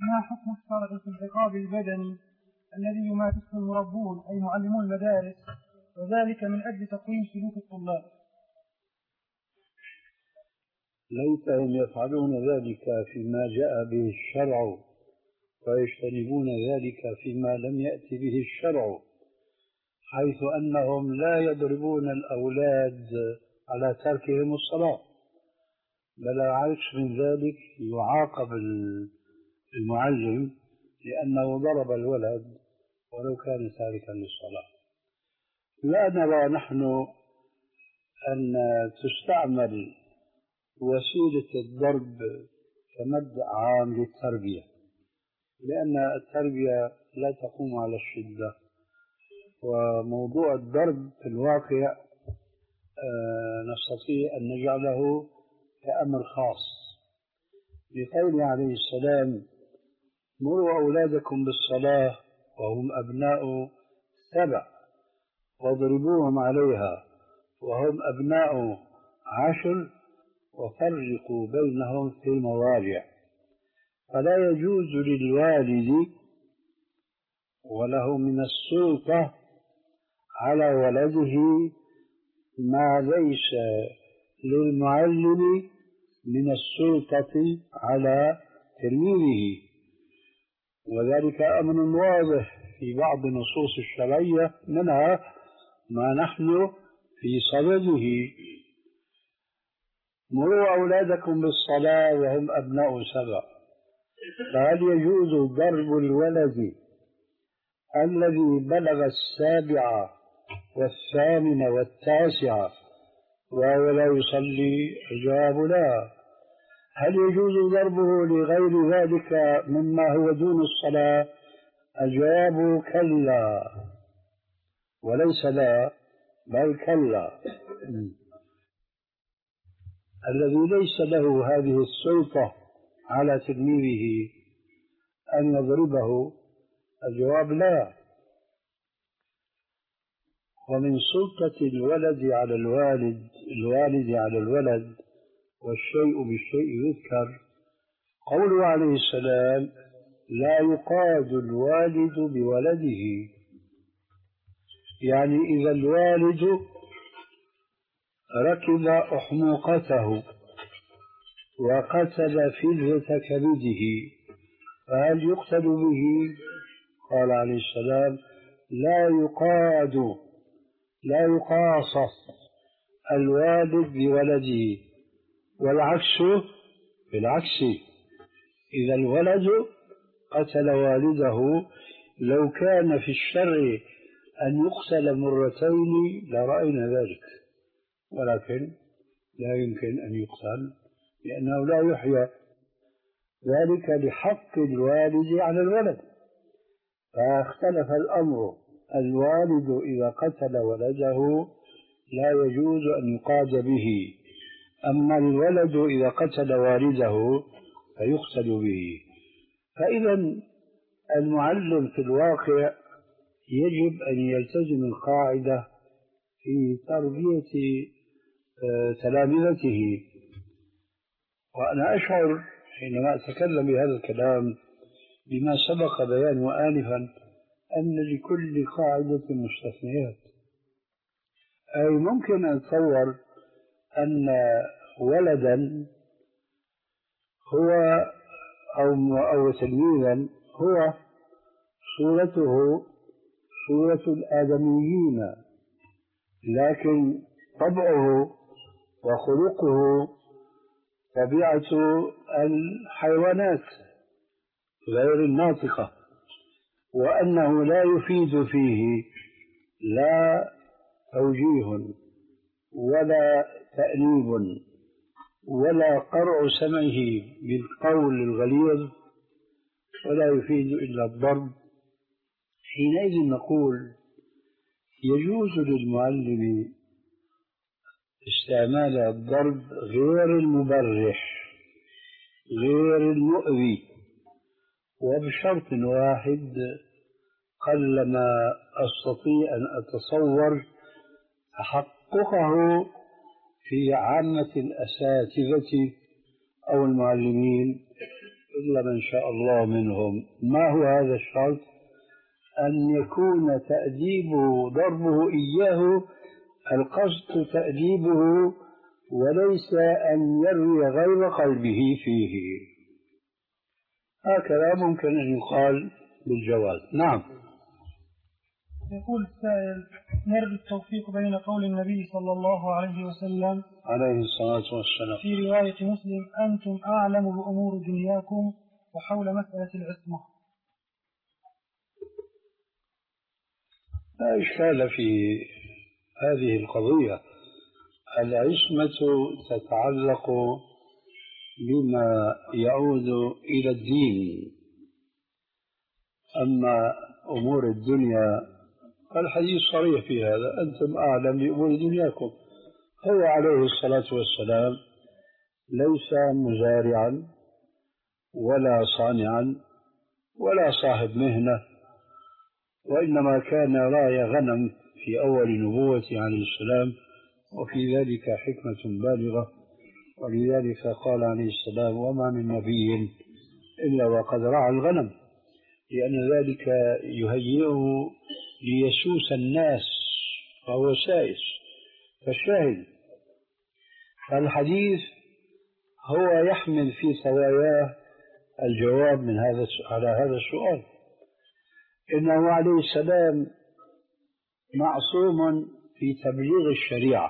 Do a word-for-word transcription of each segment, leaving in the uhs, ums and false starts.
ما حكم الشرع في العقاب البدني الذي يمارسه المربون أي معلمو المدارس، وذلك من أجل تقويم سلوك الطلاب؟ ليتهم يفعلون ذلك فيما جاء به الشرع ويجتنبون ذلك فيما لم يأتي به الشرع، حيث أنهم لا يضربون الأولاد على تركهم الصلاة، بل عكس من ذلك يعاقب المعلم لأنه ضرب الولد ولو كان تاركا للصلاة. لا نرى نحن أن تستعمل وسيلة الضرب كمبدأ عام للتربية، لأن التربية لا تقوم على الشدة، وموضوع الضرب في الواقع نستطيع أن نجعله كأمر خاص، لقوله عليه السلام: مروا أولادكم بالصلاة وهم أبناء سبع واضربوهم عليها وهم أبناء عشر وفرقوا بينهم في المضاجع. فلا يجوز للوالد وله من السلطة على ولده ما ليس للمعلم من السلطة على تلميذه، وذلك أمر واضح في بعض النصوص الشرعية، منها ما نحن في صدده: مروا أولادكم بالصلاة وهم أبناء سبع. فهل يجوز ضرب الولد الذي بلغ السابعة والثامنة والتاسعة وهو لا يصلي؟ الجواب لا. هل يجوز ضربه لغير ذلك مما هو دون الصلاة؟ الجواب كلا، وليس لا بل كلا. الذي ليس له هذه السلطة على تلميذه أن يضربه، الجواب لا. ومن سلطة الولد على الوالد الوالد على الولد والشيء بالشيء يذكر قوله عليه السلام: لا يقاد الوالد بولده. يعني إذا الوالد ركب أحمقته وقتل فلذة كبده فهل يقتل به؟ قال عليه السلام: لا يقاد لا يقاصص الوالد بولده، والعكس بالعكس. إذا الولد قتل والده لو كان في الشرع أن يقتل مرتين لرأينا ذلك، ولكن لا يمكن أن يقتل لأنه لا يحيى، ذلك لحق الوالد على الولد. فاختلف الأمر، الوالد إذا قتل ولده لا يجوز أن يقاد به، أما الولد إذا قتل والده فيقتل به. فإذا المعلم في الواقع يجب أن يلتزم القاعدة في تربية تلامذته. وأنا أشعر حينما أتكلم بهذا الكلام بما سبق بيانه آنفا أن لكل قاعدة مستثنيات، أي ممكن أن أتصور أن ولدا هو أو أو تلميذا هو صورته صورة الآدميين، لكن طبعه وخلقه طبيعة الحيوانات غير الناطقة، وأنه لا يفيد فيه لا توجيه ولا تأنيب ولا قرع سمعه بالقول الغليظ، ولا يفيد إلا الضرب. حينئذ نقول يجوز للمعلم استعمال الضرب غير المبرح غير المؤذي، وبشرط واحد قلما أستطيع أن أتصور تحققه في عامة الأساتذة أو المعلمين، إلا من شاء الله منهم. ما هو هذا الشرط؟ أن يكون تأديبه ضربه إياه القصد تأديبه، وليس أن يروي غير قلبه فيه. هكذا ممكن أن يقال بالجواز. نعم. يقول السائل: نرجو التوفيق بين قول النبي صلى الله عليه وسلم عليه الصلاة والسلام في رواية مسلم: أنتم أعلم بأمور دنياكم، وحول مسألة العصمة. لا إشكال في هذه القضية. العصمة تتعلق بما يعود إلى الدين، أما أمور الدنيا الحديث صريح في هذا: أنتم أعلم بأمور دنياكم. هو عليه الصلاة والسلام ليس مزارعا ولا صانعا ولا صاحب مهنة، وإنما كان راعي غنم في أول نبوته عليه السلام، وفي ذلك حكمة بالغة. ولذلك قال عليه السلام: وما من نبي إلا وقد رعى الغنم، لأن ذلك يهيئه ليسوس الناس، فهو سائس. فالشاهد الحديث هو يحمل في ثواياه الجواب من هذا على هذا السؤال. إنه عليه السلام معصوم في تبليغ الشريعة،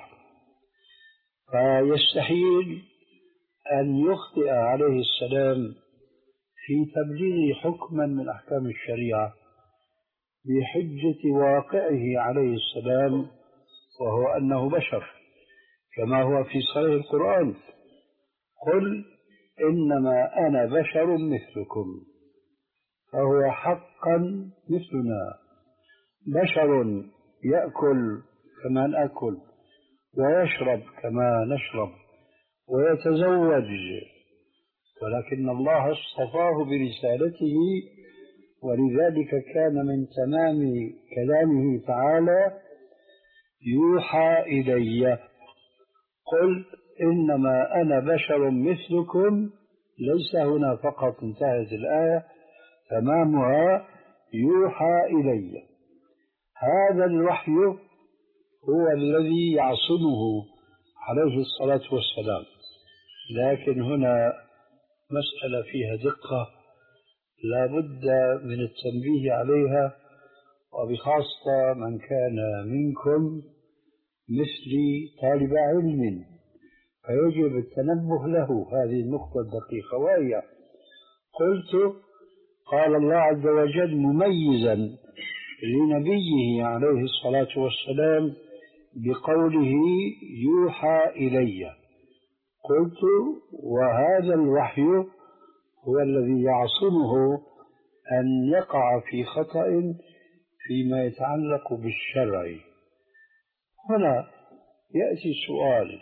فيستحيل أن يخطئ عليه السلام في تبليغ حكما من أحكام الشريعة بحجة واقعه عليه السلام، وهو أنه بشر، كما هو في صحيح القرآن: قل إنما أنا بشر مثلكم. فهو حقا مثلنا، بشر يأكل كما نأكل، ويشرب كما نشرب، ويتزوج، ولكن الله اصطفاه برسالته. ولذلك كان من تمام كلامه تعالى: يوحى إلي. قل إنما أنا بشر مثلكم، ليس هنا فقط انتهت الآية، تمامها يوحى إلي. هذا الوحي هو الذي يعصمه عليه الصلاة والسلام. لكن هنا مسألة فيها دقة لا بد من التنبيه عليها، وبخاصة من كان منكم مثلي طالب علم، فيجب التنبه له هذه النقطة الدقيقة. وهي: قلت قال الله عز وجل مميزا لنبيه عليه الصلاة والسلام بقوله يوحى إلي. قلت: وهذا الوحي هو الذي يعصمه أن يقع في خطأ فيما يتعلق بالشرع. هنا يأتي السؤال: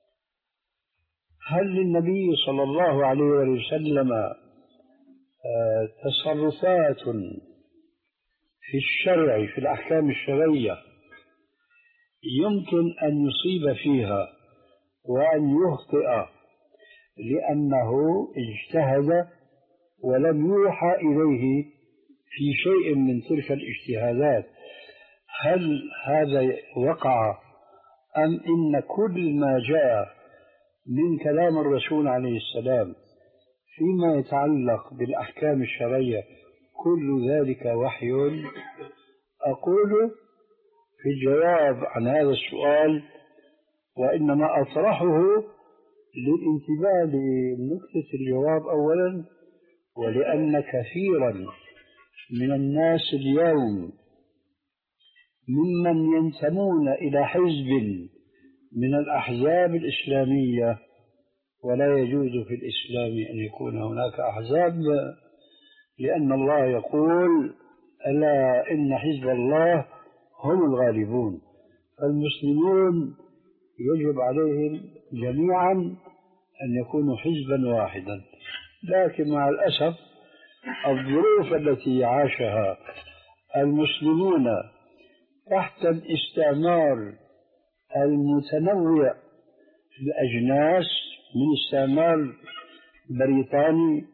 هل للنبي صلى الله عليه وسلم تصرفات في الشرع في الأحكام الشرعية يمكن أن يصيب فيها وأن يخطئ لأنه اجتهد ولم يوحى إليه في شيء من تلك الاجتهادات؟ هل هذا وقع، أم إن كل ما جاء من كلام الرسول عليه السلام فيما يتعلق بالأحكام الشرعية كل ذلك وحي؟ أقول في الجواب عن هذا السؤال، وإنما أطرحه للانتباه لنقطة الجواب أولا، ولأن كثيرا من الناس اليوم ممن ينتمون إلى حزب من الأحزاب الإسلامية، ولا يجوز في الإسلام أن يكون هناك أحزاب، لأن الله يقول: ألا إن حزب الله هم الغالبون. فالمسلمون يجب عليهم جميعا أن يكونوا حزبا واحدا. لكن مع الأسف الظروف التي عاشها المسلمون تحت الاستعمار المتنوع في الأجناس، من استعمار بريطاني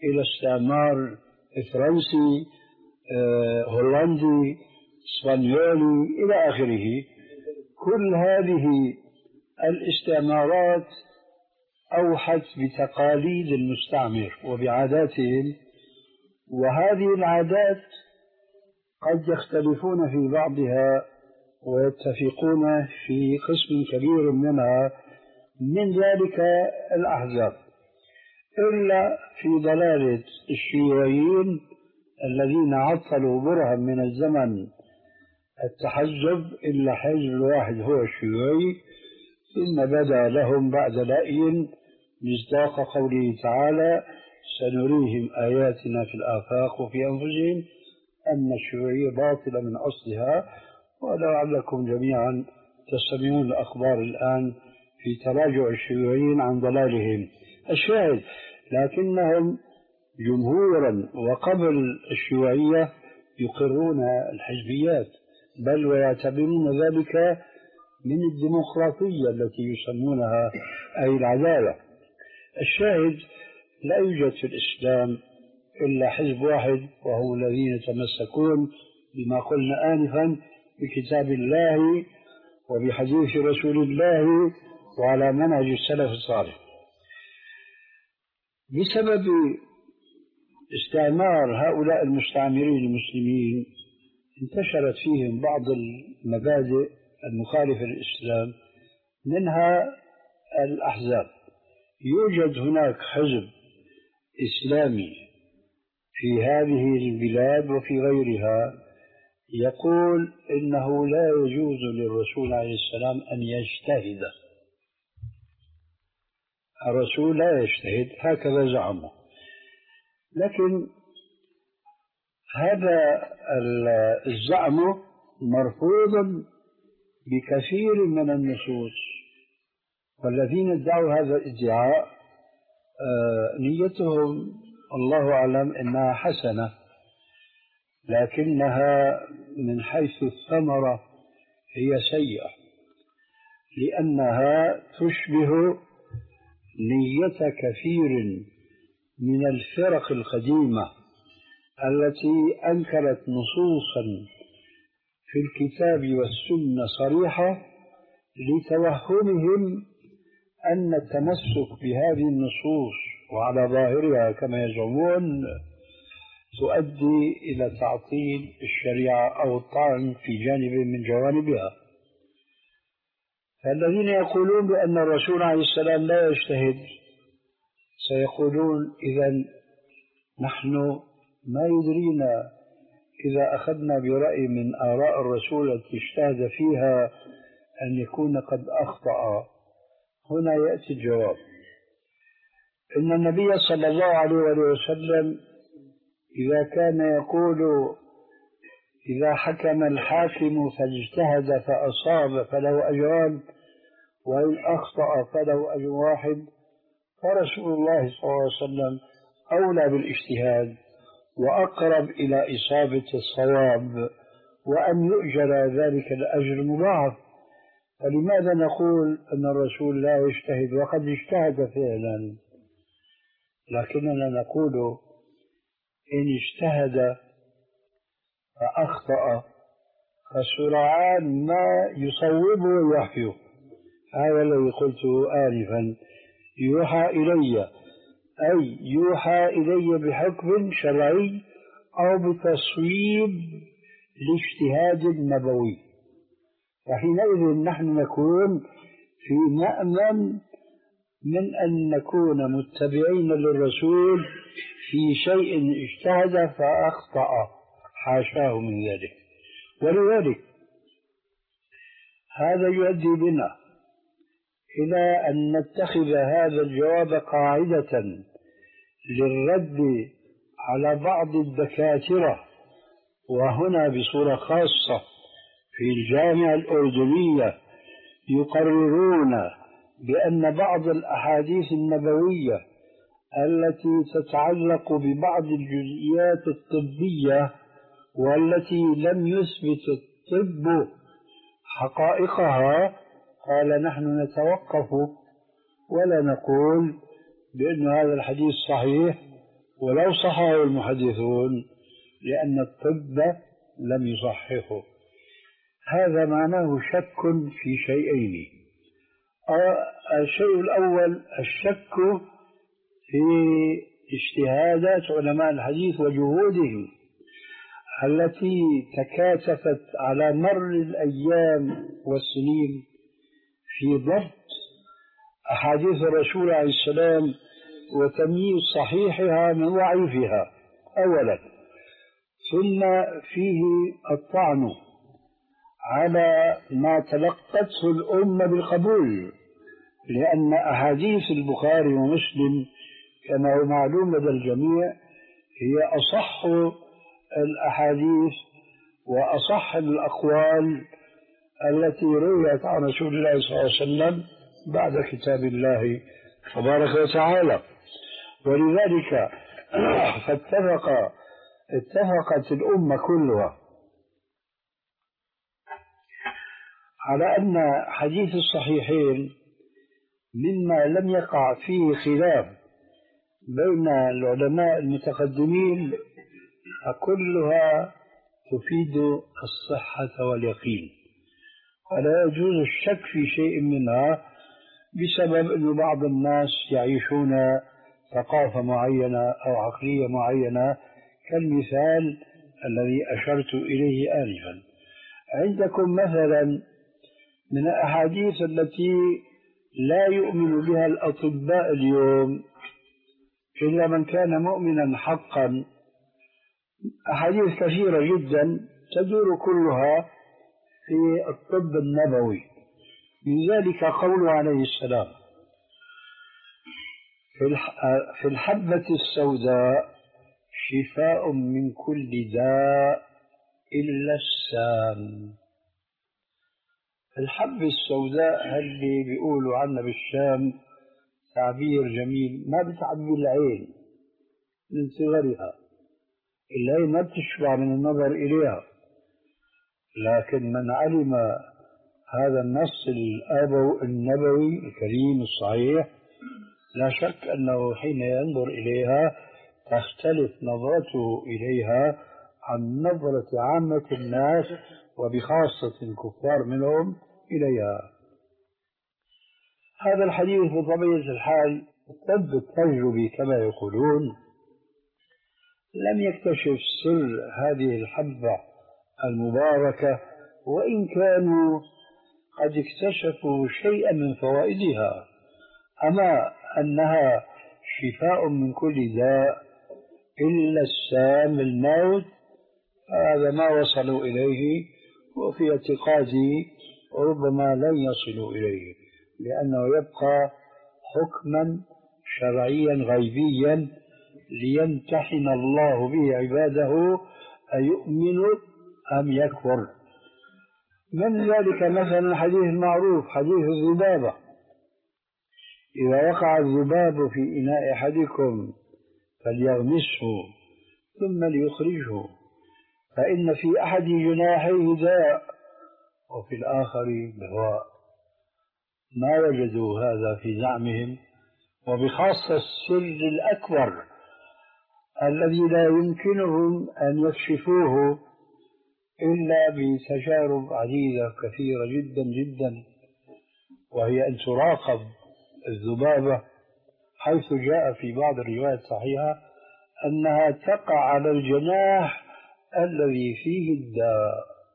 إلى استعمار فرنسي، هولندي، اسبانيولي إلى آخره. كل هذه الاستعمارات أوحت بتقاليد المستعمر وبعاداتهم، وهذه العادات قد يختلفون في بعضها ويتفقون في قسم كبير منها، من ذلك الأحزاب، إلا في ضلالة الشيوعيين الذين عطلوا برهة من الزمن التحزب، إلا حزب واحد هو الشيوعي، ثم بدا لهم بعد لأي مصداق قوله تعالى: سنريهم آياتنا في الآفاق وفي أنفسهم، أن الشيوعية باطلة من أصلها. ولعلكم جميعا تستمعون الأخبار الآن في تراجع الشيوعيين عن ضلالهم. الشاهد، لكنهم جمهورا وقبل الشيوعية يقرون الحزبيات، بل ويعتبرون ذلك من الديمقراطية التي يسمونها أي العدالة. الشاهد، لا يوجد في الإسلام إلا حزب واحد، وهو الذين يتمسكون بما قلنا آنفا بكتاب الله وبحديث رسول الله وعلى منهج السلف الصالح. بسبب استعمار هؤلاء المستعمرين المسلمين انتشرت فيهم بعض المبادئ المخالفة للإسلام، منها الأحزاب. يوجد هناك حزب إسلامي في هذه البلاد وفي غيرها يقول إنه لا يجوز للرسول عليه السلام أن يجتهد. الرسول لا يجتهد، هكذا زعموا. لكن هذا الزعم مرفوض بكثير من النصوص، والذين ادعوا هذا الادعاء نيتهم الله أعلم إنها حسنة، لكنها من حيث الثمرة هي سيئة، لأنها تشبه نية كثير من الفرق القديمة التي أنكرت نصوصا في الكتاب والسنة صريحة لتوهمهم أن التمسك بهذه النصوص وعلى ظاهرها كما يزعمون تؤدي إلى تعطيل الشريعة أو الطعن في جانب من جوانبها. فالذين يقولون بأن الرسول عليه السلام لا يجتهد سيقولون: إذن نحن ما يدرينا إذا أخذنا برأي من آراء الرسول التي اجتهد فيها أن يكون قد أخطأ. هنا يأتي الجواب: إن النبي صلى الله عليه وسلم إذا كان يقول: إذا حكم الحاكم فاجتهد فأصاب فله أجران، وإن أخطأ فله أجر واحد، فرسول الله صلى الله عليه وسلم أولى بالاجتهاد وأقرب إلى إصابة الصواب وأن يؤجر ذلك الأجر مضاعف. فلماذا نقول أن الرسول لا يجتهد وقد اجتهد فعلا؟ لكننا نقول إن اجتهد فأخطأ فسرعان ما يصوبه ويحيه. هذا الذي قلته آنفا: يوحى إلي، أي يوحى إلي بحكم شرعي أو بتصويب الاجتهاد النبوي، فحينئذ نحن نكون في مأمن من أن نكون متبعين للرسول في شيء اجتهد فأخطأ، حاشاه من ذلك. ولذلك هذا يؤدي بنا إلى أن نتخذ هذا الجواب قاعدة للرد على بعض الدكاترة، وهنا بصورة خاصة في الجامعة الأردنية، يقررون بأن بعض الأحاديث النبوية التي تتعلق ببعض الجزئيات الطبية والتي لم يثبت الطب حقائقها، قال نحن نتوقف ولا نقول بأن هذا الحديث صحيح ولو صححه المحدثون لأن الطب لم يصححه. هذا معناه شك في شيئين. الشيء الأول الشك في اجتهادات علماء الحديث وجهودهم التي تكاثفت على مر الأيام والسنين في ضبط أحاديث الرسول عليه السلام وتمييز صحيحها من ضعيفها أولا. ثم فيه الطعن على ما تلقته الأمة بالقبول، لأن أحاديث البخاري ومسلم كما هو معلوم لدى الجميع هي أصح الأحاديث وأصح الأقوال التي رويت عن رسول الله صلى الله عليه وسلم بعد كتاب الله تبارك وتعالى. ولذلك فاتفق اتفقت الأمة كلها على أن حديث الصحيحين مما لم يقع فيه خلاف بين العلماء المتقدمين فكلها تفيد الصحة واليقين، ولا يجوز الشك في شيء منها بسبب أن بعض الناس يعيشون ثقافة معينة أو عقلية معينة كالمثال الذي أشرت إليه آنفا. عندكم مثلا من الأحاديث التي لا يؤمن بها الأطباء اليوم إلا من كان مؤمنا حقا، أحاديث كثيرة جدا تدور كلها في الطب النبوي. من ذلك قوله عليه السلام في الحبة السوداء شفاء من كل داء إلا السام. الحبة السوداء اللي بيقولوا عنها بالشام تعبير جميل، ما بتعبي العين من صغرها، العين ما بتشبع من النظر إليها، لكن من علم هذا النص النبوي الكريم الصحيح لا شك أنه حين ينظر إليها تختلف نظرته إليها عن نظرة عامة الناس وبخاصة الكفار منهم إليها. هذا الحديث بطبيعة الحال الطب التجربي كما يقولون لم يكتشف سر هذه الحبة المباركة، وإن كانوا قد اكتشفوا شيئا من فوائدها، أما أنها شفاء من كل داء إلا السام الموت هذا ما وصلوا إليه، وفي اعتقادي ربما لن يصلوا إليه، لأنه يبقى حكما شرعيا غيبيا ليمتحن الله به عباده أيؤمن أم يكفر. من ذلك مثلا الحديث المعروف حديث الذبابة، إذا وقع الذباب في إناء أحدكم فليغمسه ثم ليخرجه، فإن في أحد جناحيه داء وفي الآخر دواء. ما وجدوا هذا في زعمهم، وبخاصة السر الأكبر الذي لا يمكنهم أن يكشفوه إلا بتجارب عديدة كثيرة جدا جدا، وهي أن تراقب الذبابة، حيث جاء في بعض الروايات الصحيحة أنها تقع على الجناح الذي فيه الداء.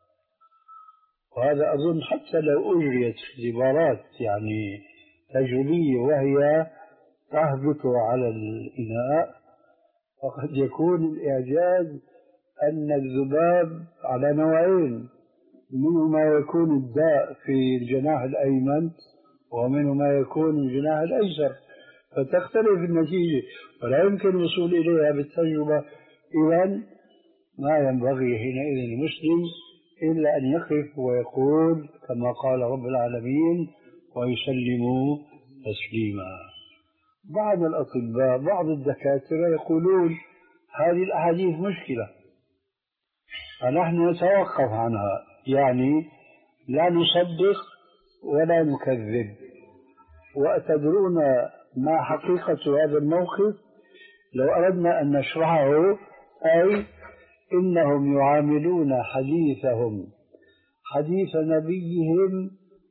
وهذا أظن حتى لو أجريت اختبارات يعني تجريبية وهي تهبط على الإناء، فقد يكون الإعجاز أن الذباب على نوعين، منه ما يكون الداء في الجناح الأيمن ومنه ما يكون الجناح الأيسر، فتختلف النتيجة ولا يمكن الوصول إليها بالتجربة. إذن ما ينبغي حينئذ المسلم إلا أن يقف ويقول كما قال رب العالمين ويسلموا تسليما. بعض الأطباء بعض الدكاترة يقولون هذه الأحاديث مشكلة فنحن نتوقف عنها، يعني لا نصدق ولا نكذب. وأتدرون ما حقيقة هذا الموقف؟ لو أردنا أن نشرحه أي إنهم يعاملون حديثهم حديث نبيهم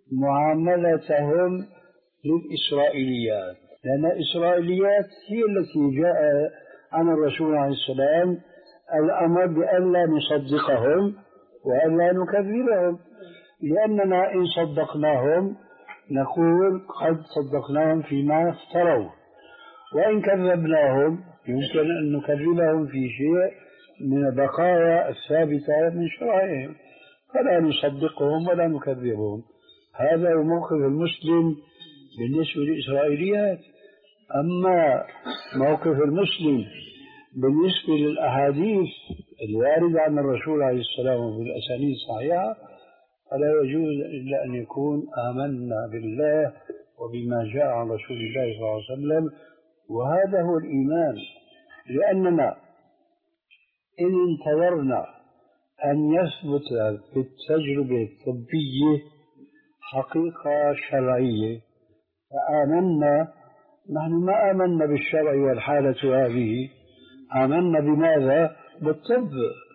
معاملتهم للإسرائيليات، لأن الإسرائيليات هي التي جاء عن الرسول عليه السلام الأمر بألا نصدقهم وألا نكذبهم، لأننا إن صدقناهم نقول قد صدقناهم فيما افتروا، وإن كذبناهم يمكن أن نكذبهم في شيء من البقايا الثابتة من شرائعهم، فلا نصدقهم ولا نكذبهم. هذا هو موقف المسلم بالنسبة للإسرائيليات. أما موقف المسلم بالنسبة للأحاديث الواردة عن الرسول عليه السلام بالأسانيد الصحيحة فلا يجوز إلا أن يكون آمنا بالله وبما جاء عن رسول الله صلى الله عليه وسلم، وهذا هو الإيمان. لأننا إن انتظرنا أن يثبت بالتجربة الطبية حقيقة شرعية فآمنا، نحن ما آمنا بالشرع والحالة هذه، آمنا بماذا؟ بالطب.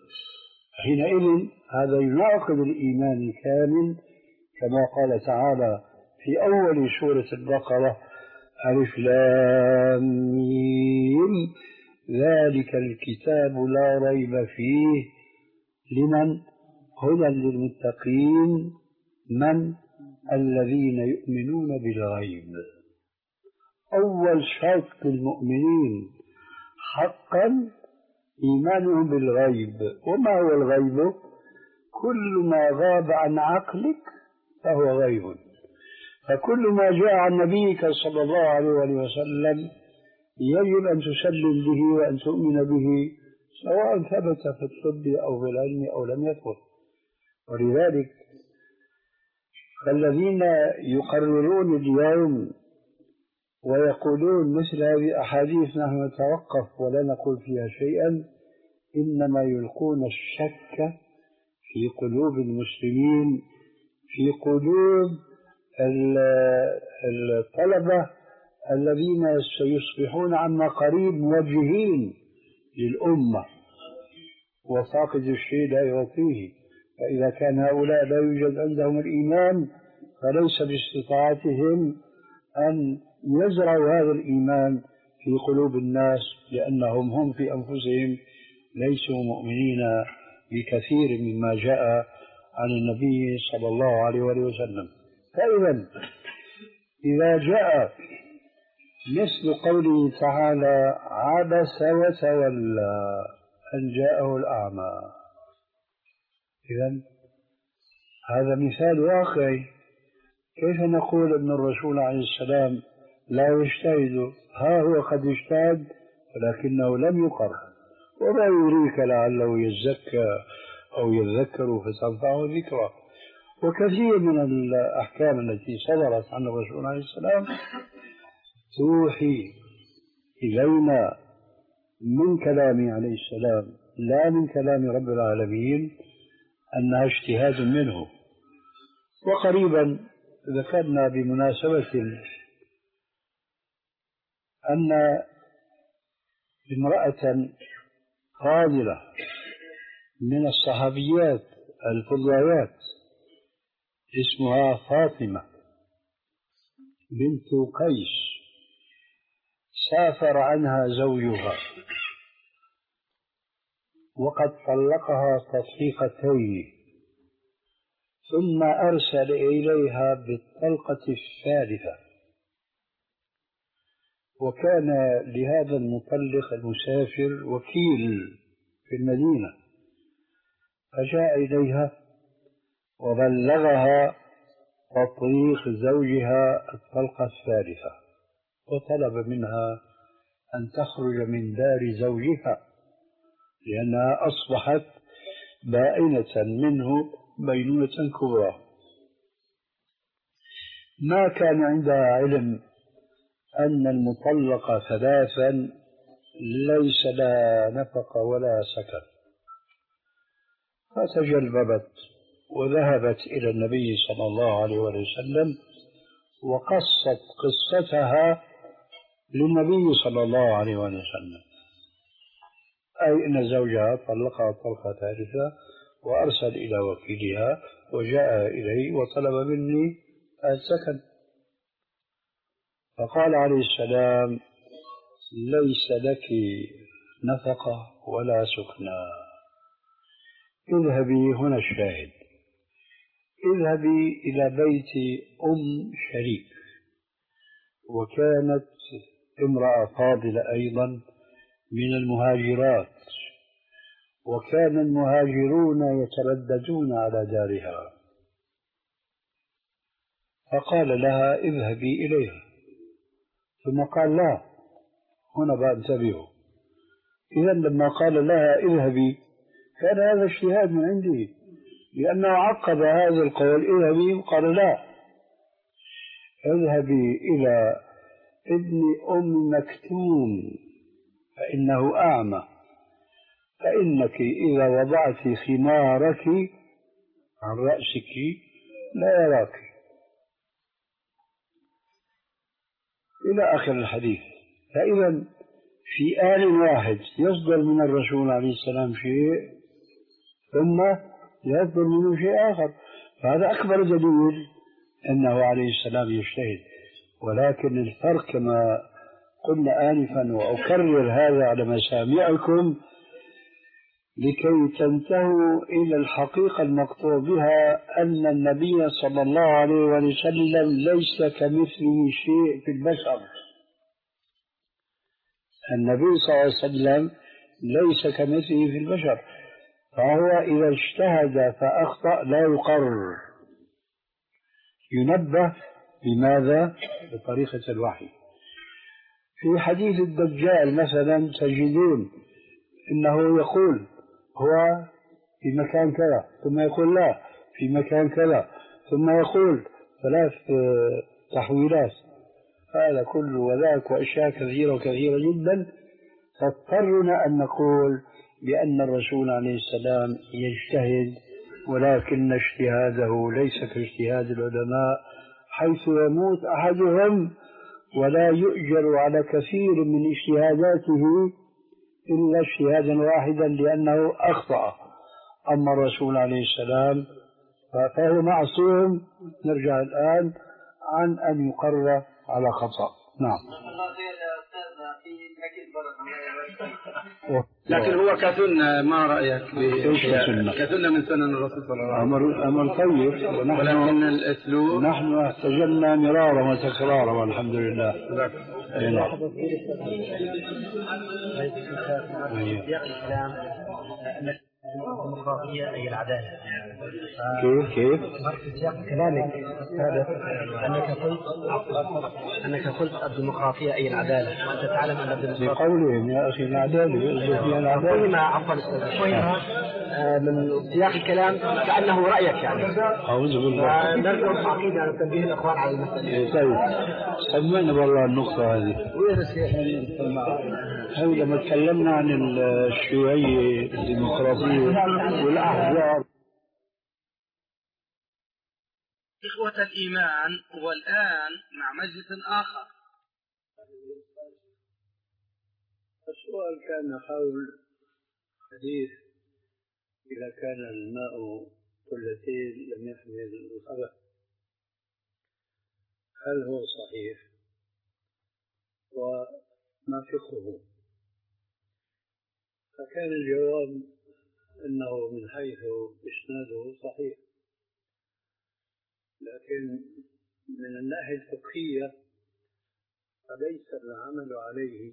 حينئذ هذا يناقض الإيمان الكامل، كما قال تعالى في أول سورة البقرة: ألف لام ميم ذلك الكتاب لا ريب فيه لمن هدى للمتقين من الذين يؤمنون بالغيب. أول شرط للمؤمنين حقا إيمانهم بالغيب. وما هو الغيب؟ كل ما غاب عن عقلك فهو غيب. فكل ما جاء عن نبيك صلى الله عليه وسلم يجب أن تسلم به وأن تؤمن به، سواء ثبت في الطب أو في العلم أو لم يثبت. ولذلك فالذين يقررون اليوم ويقولون مثل هذه الأحاديث نحن نتوقف ولا نقول فيها شيئا، إنما يلقون الشك في قلوب المسلمين، في قلوب الطلبة الذين سيصبحون عما قريب موجهين للأمة، وفاقد الشيء لا يعطيه. فإذا كان هؤلاء لا يوجد عندهم الإيمان فليس باستطاعتهم أن يزرعوا هذا الإيمان في قلوب الناس، لأنهم هم في أنفسهم ليسوا مؤمنين بكثير مما جاء عن النبي صلى الله عليه وسلم. فإذا إذا جاء مثل قوله تعالى: عبس وتولى أن جاءه الأعمى، إذن هذا مثال واقعي. كيف نقول أن الرسول عليه السلام لا يجتهد؟ ها هو قد اجتهد ولكنه لم يقر، وما يريك لعله يزكى أو يذكر فتنفعه ذكرى. وكثير من الأحكام التي صدرت عن الرسول عليه السلام توحي إلينا من كلامه عليه السلام لا من كلام رب العالمين أنها اجتهاد منه. وقريبا ذكرنا بمناسبة أن امرأة قادرة من الصحابيات الفضليات اسمها فاطمة بنت قيس سافر عنها زوجها وقد طلقها تطليقتين، ثم أرسل إليها بالطلقة الثالثة، وكان لهذا المطلق المسافر وكيل في المدينة، فجاء إليها وبلغها تطليق زوجها الطلقة الثالثة، وطلب منها أن تخرج من دار زوجها لأنها أصبحت بائنة منه بينونة كبرى. ما كان عندها علم أن المطلقة ثلاثا ليس لها نفقة ولا سكن، فتجلببت وذهبت إلى النبي صلى الله عليه وسلم وقصت قصتها للنبي صلى الله عليه وسلم. أي أن زوجها طلقها طلقة ثالثة وأرسل إلى وكيلها وجاء إلي وطلب مني السكن. فقال عليه السلام: ليس لك نفقة ولا سكنى، اذهبي، هنا الشاهد، اذهبي إلى بيت أم شريك، وكانت امرأة فاضلة أيضا من المهاجرات، وكان المهاجرون يترددون على دارها. فقال لها: اذهبي إليها. ثم قال: لا، هنا بقى انتبهوا، إذا لما قال لها اذهبي كان هذا اجتهاد من عنده، لأنه عقب هذا القول اذهبي وقال لا، اذهبي إلى ابن أم مكتوم فإنه أعمى، فإنك إذا وضعت خمارك عن رأسك لا يراك، إلى آخر الحديث. فإذا في آن واحد يصدر من الرسول عليه السلام شيء ثم يصدر منه شيء آخر، فهذا أكبر دليل أنه عليه السلام يجتهد. ولكن الفرق كما قلنا آنفا وأكرر هذا على مسامعكم لكي تنتهوا إلى الحقيقة المقطوع بها، أن النبي صلى الله عليه وسلم ليس كمثله شيء في البشر. النبي صلى الله عليه وسلم ليس كمثله في البشر، فهو إذا اجتهد فأخطأ لا يقرر، ينبه. بماذا؟ بطريقة الوحي. في حديث الدجال مثلا تجدون إنه يقول هو في مكان كذا، ثم يقول لا في مكان كذا، ثم يقول ثلاث تحويلات، هذا كله وذاك وأشياء كثيرة وكثيرة جدا. فاضطرنا أن نقول بأن الرسول عليه السلام يجتهد، ولكن اجتهاده ليس كاجتهاد العلماء، حيث يموت أحدهم ولا يؤجر على كثير من اجتهاداته إلا اجتهادا واحدا لأنه أخطأ. أما الرسول عليه السلام فهو معصوم، نرجع الآن عن أن يقرر على خطأ. نعم. لكن هو كسنة، ما رأيك كسنة من سنن الرسول صلى الله عليه وسلم؟ أمر أمر طيب، ولكن الأسلوب نحن احتجلنا مرارا وتكرارا والحمد لله. الديمقراطية أي العدالة. كيف كيف؟ في سياق كلامك السابق أنك قلت أنك قلت الديمقراطية أي العدالة، وأنت تعلم أن الديمقراطية بقولهم يا أخي العدالة فيها العدالة. فهم عفوا من سياق الكلام كأنه رأيك يعني. أعوذ بالله. نرجو التعقيد على تنبيه الأخوان على المسألة. طيب سمعنا والله النقطة هذه. هذه لما تكلمنا عن الشيوعية الديمقراطية والأحزاب. إخوة الإيمان، والآن مع مجلس آخر. السؤال كان حول حديث إذا كان الماء قلتين لم يحمل الخبث، هل هو صحيح؟ وما فقهه؟ فكان الجواب أنه من حيث إسناده صحيح، لكن من الناحية الفقهية فليس العمل عليه،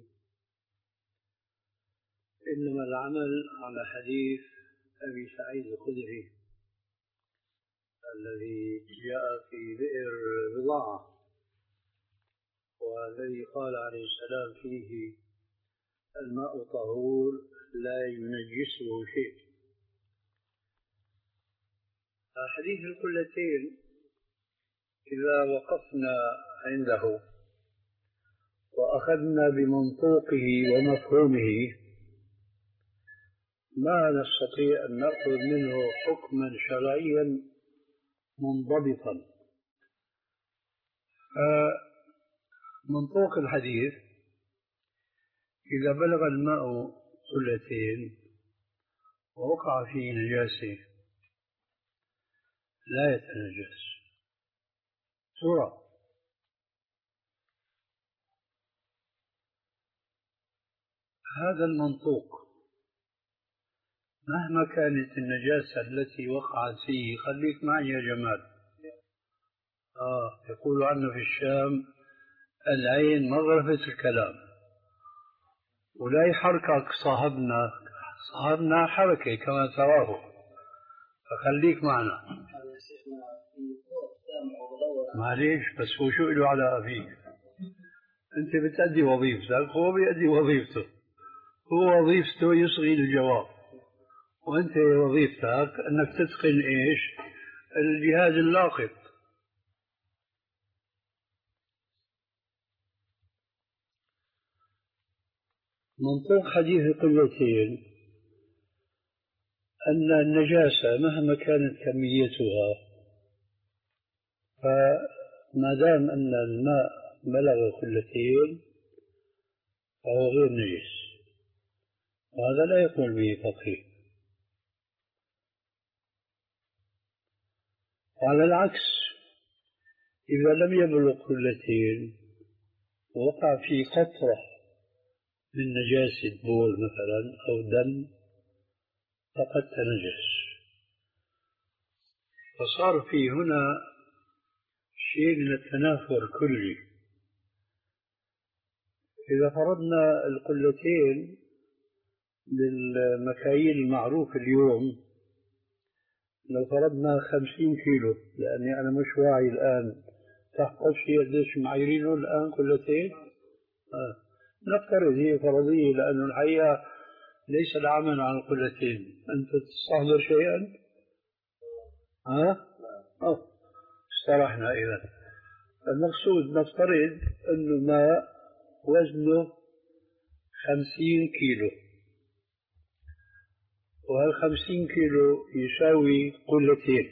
إنما العمل على حديث أبي سعيد الخدري الذي جاء في بئر بضاعة، والذي قال عليه السلام فيه الماء طهور لا ينجسه شيء. حديث القلتين إذا وقفنا عنده وأخذنا بمنطوقه ومفهومه ما نستطيع أن نأخذ منه حكما شرعيا منضبطا. منطوق الحديث إذا بلغ الماء قلتين ووقع فيه نجاسة لا يتنجس ترى هذا المنطوق مهما كانت النجاسة التي وقعت فيه، خليك معي يا جمال. آه يقول عنه في الشام العين مغرفة الكلام، ولا يحركك صاحبنا صاحبنا حركة كما تراه، فخليك معنا. معليش بس هو شو له علاقة فيك؟ أنت بتأدي وظيفتك، هو بيأدي وظيفته. هو وظيفته يصغي الجواب، وأنت وظيفتك أنك تتقن إيش؟ الجهاز اللاقط. منطوق حديث القلتين أن النجاسة مهما كانت كميتها، فما دام أن الماء بلغ قلتين فهو غير نجس، وهذا لا يقول به فقيه. وعلى العكس إذا لم يبلغ قلتين ووقع في قطرة من نجاسة بول مثلا أو دم فقد تنجس. فصار في هنا شيء من التنافر كلي. إذا فرضنا القلتين بالمكاييل المعروف اليوم، لو فرضنا خمسين كيلو، لأني أنا مش واعي الآن، تحفظ شيء قديش معاييرينه الآن قلتين؟ آه. نفترض هي فرضية، لأنه الحقيقة ليس العمل عن القلتين. أنت تستحضر شيئا؟ ها؟ أه؟ استرحنا إذا. المقصود نفترض أنه ماء وزنه خمسين كيلو، وهالخمسين كيلو يساوي قلتين.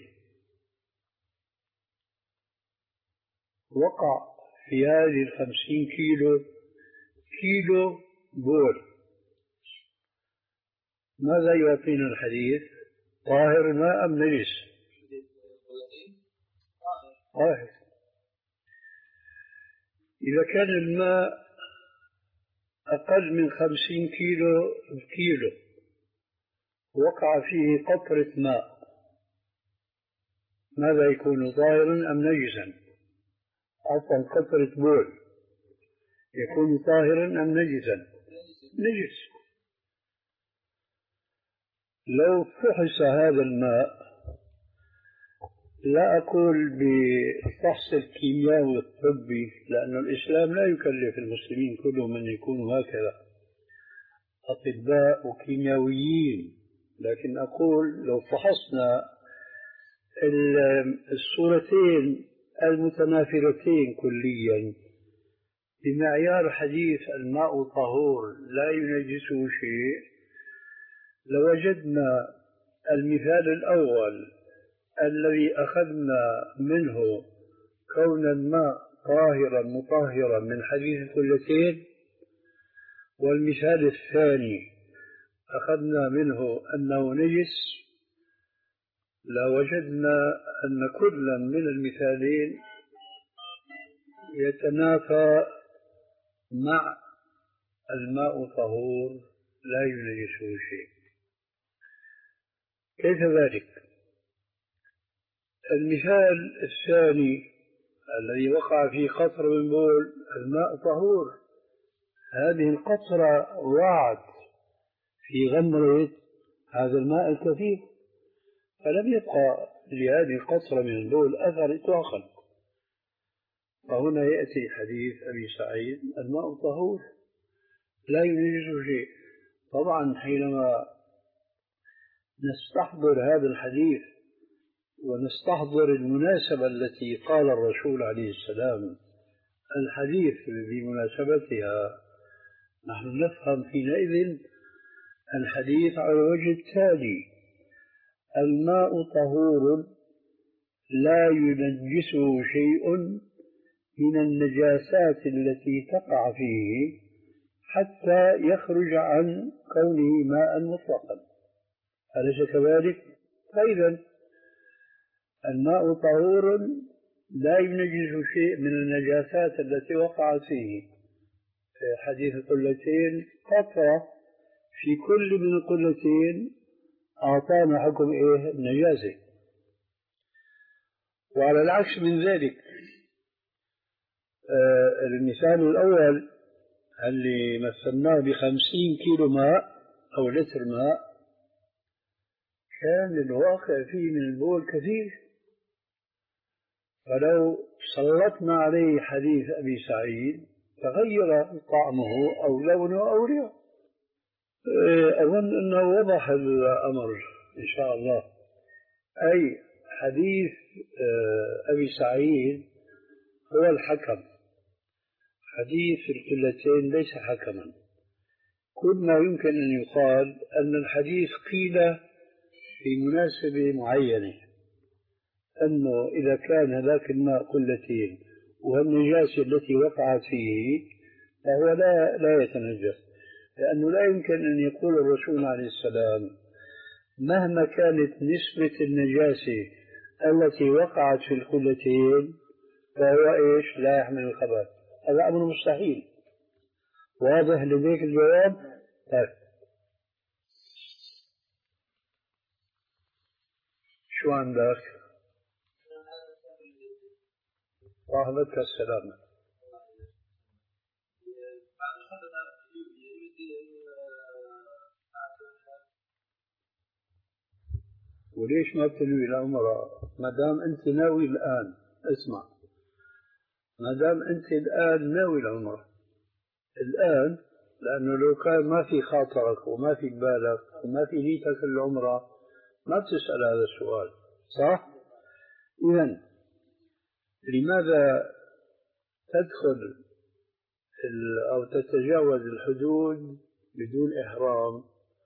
وقع في هذه الخمسين كيلو كيلو بول، ماذا يعطينا الحديث؟ طاهر الماء أم نجس؟ طاهر. إذا كان الماء أقل من خمسين كيلو بكيلو وقع فيه قطرة ماء، ماذا يكون؟ طاهرا أم نجسا؟ عفوا قطرة بول يكون طاهرا أم نجسا؟ نجس. لو فحص هذا الماء، لا أقول بالفحص الكيميائي الطبي، لأن الإسلام لا يكلف المسلمين كلهم أن يكونوا هكذا أطباء وكيميائيين، لكن أقول لو فحصنا الصورتين المتنافرتين كليا بمعيار حديث الماء طهور لا ينجسه شيء، لوجدنا المثال الأول الذي أخذنا منه كون الماء طاهرا مطهرا من حديث القلتين، والمثال الثاني أخذنا منه أنه نجس، لوجدنا أن كلا من المثالين يتنافى مع الماء طهور لا ينجسه شيء. كيف ذلك؟ المثال الثاني الذي وقع فيه قطرة من بول، الماء طهور، هذه القطرة وقعت في غمرة هذا الماء الكثير، فلم يبقى لهذه القطرة من البول أثر إطلاقا. فهنا يأتي حديث أبي سعيد الماء طهور لا ينجسه شيء. طبعا حينما نستحضر هذا الحديث ونستحضر المناسبة التي قال الرسول عليه السلام الحديث بمناسبتها، نحن نفهم حينئذ الحديث على الوجه التالي: الماء طهور لا ينجسه شيء من النجاسات التي تقع فيه، حتى يخرج عن كونه ماء مطلقا، أليس كذلك؟ فإذا الماء طهور لا ينجز شيء من النجاسات التي وقعت فيه. في حديث القلتين قطرة في كل من القلتين أعطانا حكم إيه؟ النجاسة. وعلى العكس من ذلك، آه المثال الأول اللي مثلناه بخمسين كيلو ماء أو لتر ماء، كان الواقع فيه من البول كثير، فلو سلطنا عليه حديث أبي سعيد تغير طعمه أو لونه أو ريحه. أظن أنه وضح الأمر إن شاء الله. أي حديث أبي سعيد هو الحكم، حديث القلتين ليس حكما. كل ما يمكن أن يقال أن الحديث قيل في مناسبة معينة، أنه إذا كان هذاك الماء قلتين والنجاسة التي وقعت فيه فهو لا لا يتنجس، لأنه لا يمكن أن يقول الرسول عليه السلام مهما كانت نسبة النجاسة التي وقعت في القلتين فهو إيش لا يحمل الخبث. هذا أمر مستحيل. واضح لديك الجواب؟ طيب شو عندك؟ صاحبتك السلامة. وليش ما بتنوي العمرة؟ ما دام أنت ناوي الآن، اسمع، ما دام أنت الآن ناوي العمرة الآن، لأنه لو كان ما في خاطرك وما في بالك وما في نيتك العمرة ما بتسأل هذا السؤال، صح؟ إذن لماذا تدخل أو تتجاوز الحدود بدون إحرام؟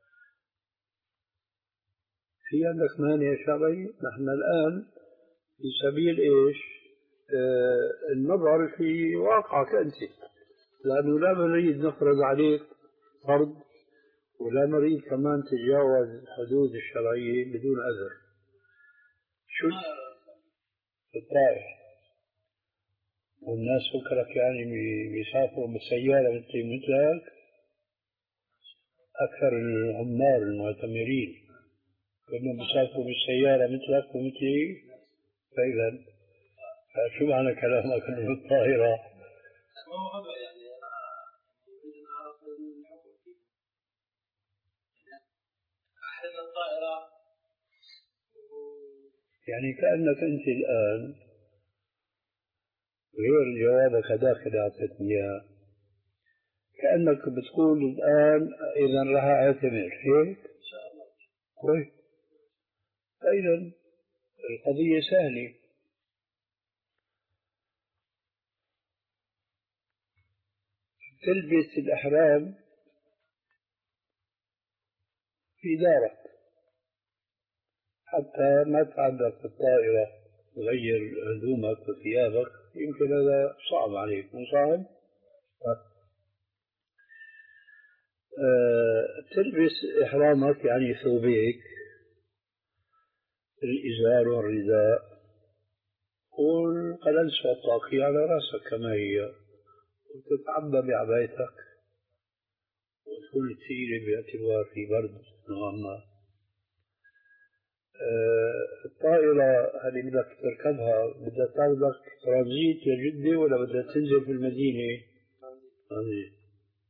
في عندك مانع شرعي؟ نحن الآن في سبيل إيش؟ آه النظر في واقعك أنت، لأنه لا نريد نفرض عليك فرض ولا نريد كمان تجاوز الحدود الشرعية بدون أذر. شو الطائف والناس فكرك يعني بيسافروا بالسيارة مثل مثلك؟ أكثر العمار المعتمرين كلهم بيسافروا بالسيارة مثلك ومثلي. فإذا شو معنى كلامك إنه الطائرة؟ يعني كأنك أنت الآن غير جوابك داخل أعطيتني إياه، كأنك بتقول الآن إذا راح أعتمر هيك؟ إن شاء الله. كويس. إذا القضية سهلة. تلبس الأحرام في دارك حتى ما تعذب في الطائرة تغير هدومك وثيابك، يمكن هذا صعب عليك، مو صعب؟ أه تلبس إحرامك يعني ثوبيك، الإزار والرداء والقلنس والطاقية على رأسك كما هي، وتتعبى بعبايتك وتكون ثقيلة باعتبار في برد نوعا ما. أه الطائرة هذه بدك تركبها بدها تاخذك ترانزيت لجدة ولا بدها تنزل في المدينة؟ ترانزيت.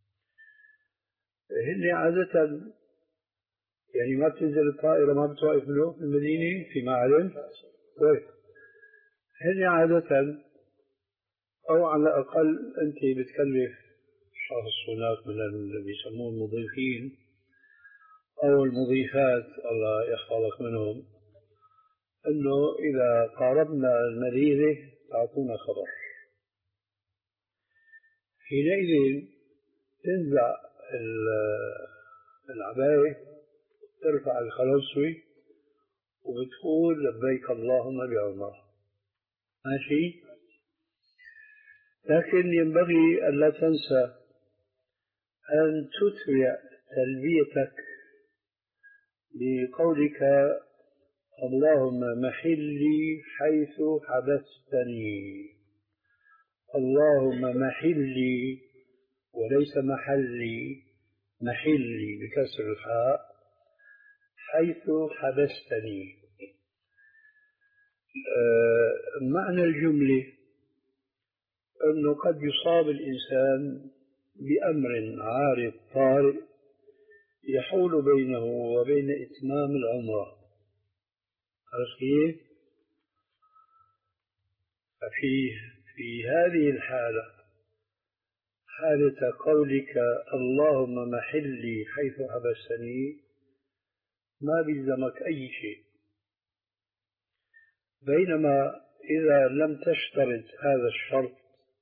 هن عادة يعني ما بتنزل الطائرة ما بتوقف له في المدينة في معلم. كويس. هن عادة أو على الأقل أنت بتكلف شخص هناك من اللي بيسموه المضيفين أو المضيفات الله يحفظك منهم، أنه إذا قاربنا المدينة تعطونا خبر. حينئذ تنزع العباية، ترفع الخلوصوي وبتقول لبيك اللهم بعمرة، ماشي؟ لكن ينبغي أن لا تنسى أن تتبع تلبيتك بقولك اللهم محلي حيث حبستني. اللهم محلي وليس محلي، محلي بكسر الحاء حيث حبستني. آه معنى الجملة أنه قد يصاب الإنسان بأمر عارض طارئ يحول بينه وبين إتمام العمرة. عرفت كيف؟ ففي في هذه الحالة، حالة قولك اللهم محلي حيث حبستني، ما بيلزمك أي شيء. بينما إذا لم تشترط هذا الشرط،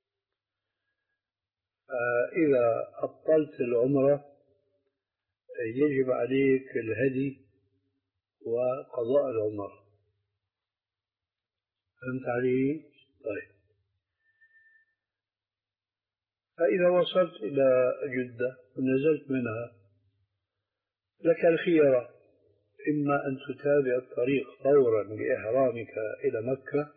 إذا أبطلت العمرة يجب عليك الهدي وقضاء العمرة. فهمت علي؟ طيب. فإذا وصلت إلى جدة ونزلت منها لك الخيرة، إما أن تتابع الطريق فورا بإحرامك إلى مكة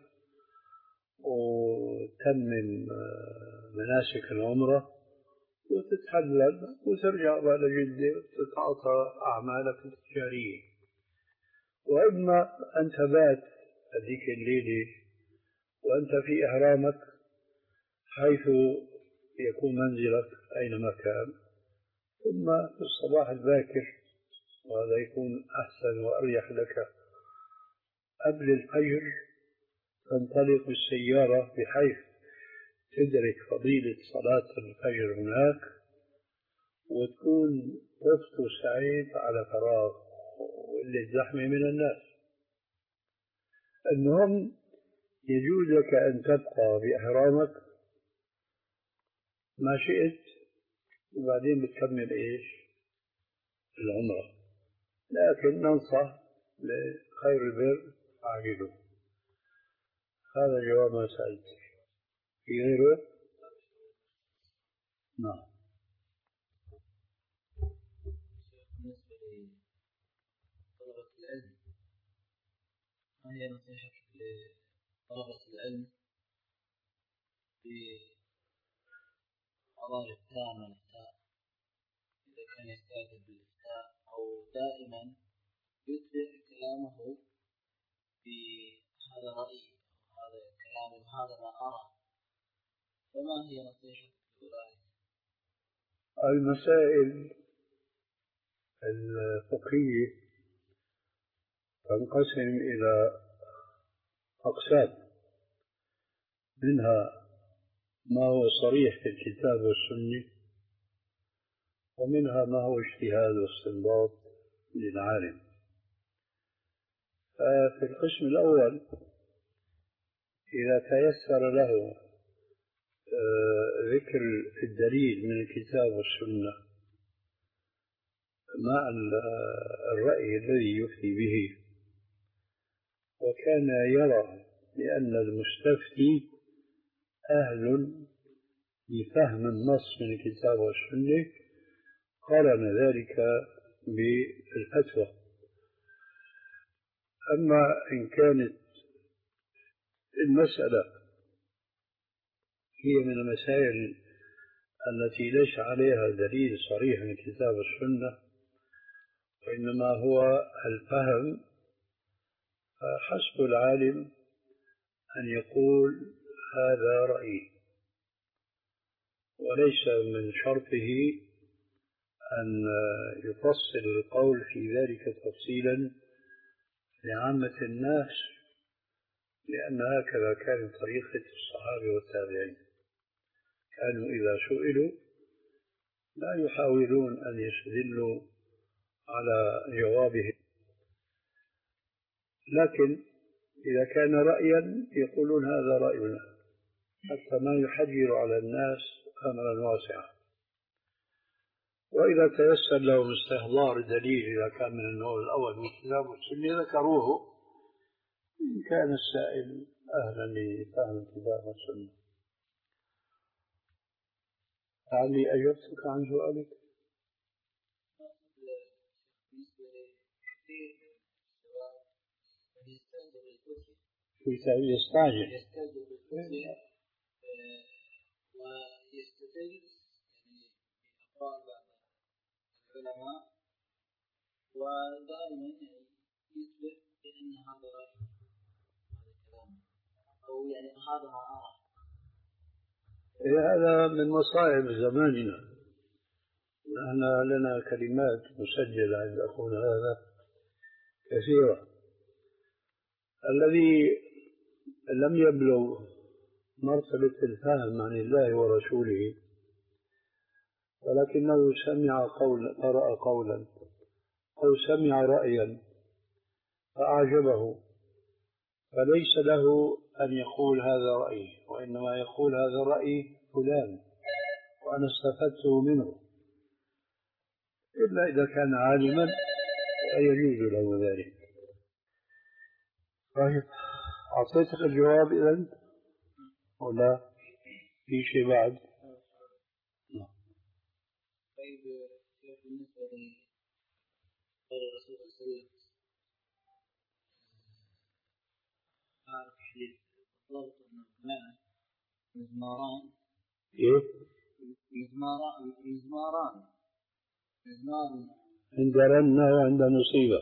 وتمم مناسك العمرة وتتحلل وترجع بعد جدة وتتعاطى أعمالك التجارية، وإما أن تبات هذيك الليلة وأنت في إحرامك حيث يكون منزلك أينما كان، ثم في الصباح الباكر، وهذا يكون أحسن وأريح لك، قبل الفجر تنطلق بالسيارة بحيث تدرك فضيلة صلاة الفجر هناك وتكون طفت وسعيد على فراغ واللي زحمة من الناس. المهم يجوز لك أن تبقى بإحرامك ما شئت، وبعدين بتكمل إيش؟ العمرة. لكن ننصح لخير البر عاجله. هذا جواب ما سألت. في غيره؟ نعم. بالنسبة لطلبة العلم، ما هي نصيحتك لطلبة العلم في حضار التاء والتاء، إذا كان يستعجل بالتاء أو دائما يتبع كلامه في هذا رأيي هذا كلامي وهذا ما أرى، فما هي نصيحتك لأولئك؟ المسائل الفقهية تنقسم إلى أقسام، منها ما هو صريح في الكتاب والسنة، ومنها ما هو اجتهاد واستنباط للعالم. ففي القسم الأول إذا تيسر له ذكر الدليل من الكتاب والسنة مع الرأي الذي يفتي به، وكان يرى بأن المستفتي أهل لفهم النص من الكتاب والسنة، قارن ذلك بالفتوى. أما إن كانت المسألة هي من المسائل التي ليس عليها دليل صريح من الكتاب والسنة، وإنما هو الفهم، فحسب العالم أن يقول هذا رأيي، وليس من شرطه أن يفصل القول في ذلك تفصيلا لعامة الناس، لأن هكذا كان طريقة الصحابة والتابعين، كانوا إذا سئلوا لا يحاولون أن يستدلوا على جوابهم، لكن إذا كان رأيا يقولون هذا رأينا، حتى ما يحجر على الناس أمرا واسعا. وإذا تيسر لهم استحضار دليل إذا كان من النوع الأول من الكتاب والسنة ذكروه، إن كان السائل أهلا لفهم الكتاب والسنة. لعلي أجبتك عن سؤالك. يستهزئ بالكفر شو يسوي؟ يستعجل يستهزئ بالكفر ويستدل يعني بأقوال بعض العلماء ودائما يثبت بأن هذا رأي هذا الكلام أو يعني هذا ما أرى. هذا من مصائب زماننا. نحن لنا كلمات مسجلة عند أخونا هذا كثيرة. الذي لم يبلغ مرتبة الفهم عن الله ورسوله ولكنه سمع قولا قرأ قولا أو سمع رأيا فأعجبه فليس له أن يقول هذا رأيي، وإنما يقول هذا رأي فلان وأنا استفدته منه، إلا إذا كان عالما يجوز له ذلك. طيب أعطيتك الجواب إذن ولا في شيء بعد؟ طيب كيف بالنسبة لقول الرسول صلى الله عليه وسلم أعرف حديث ضبط النغمان مزماران إيه؟ مزماران مزماران مزمار عند رنة وعند مصيبة.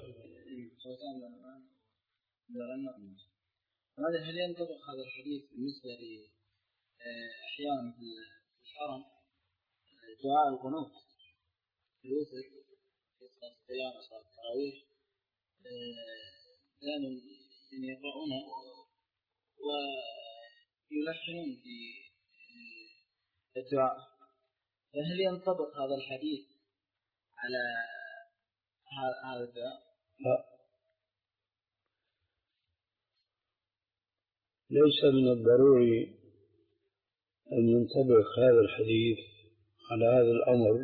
هذا هل ينطبق هذا الحديث بالنسبة لأحيان في الحرم دعاء القنوت في الوتر في صلاة القيام وصلاة التراويح كانوا يقرؤون ويلحنون في الدعاء، فهل ينطبق هذا الحديث على هذا الدعاء؟ لا، ليس من الضروري أن ينطبق هذا الحديث على هذا الأمر،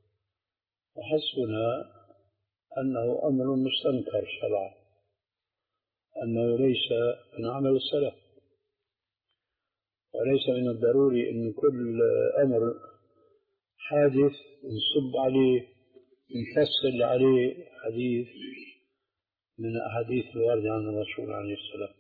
وحسبنا أنه أمر مستنكر شرعا، أنه ليس من عمل السلف، وليس من الضروري أن كل أمر حادث نصب عليه نفصل عليه حديث من أحاديث الواردة عن الرسول عليه السلام،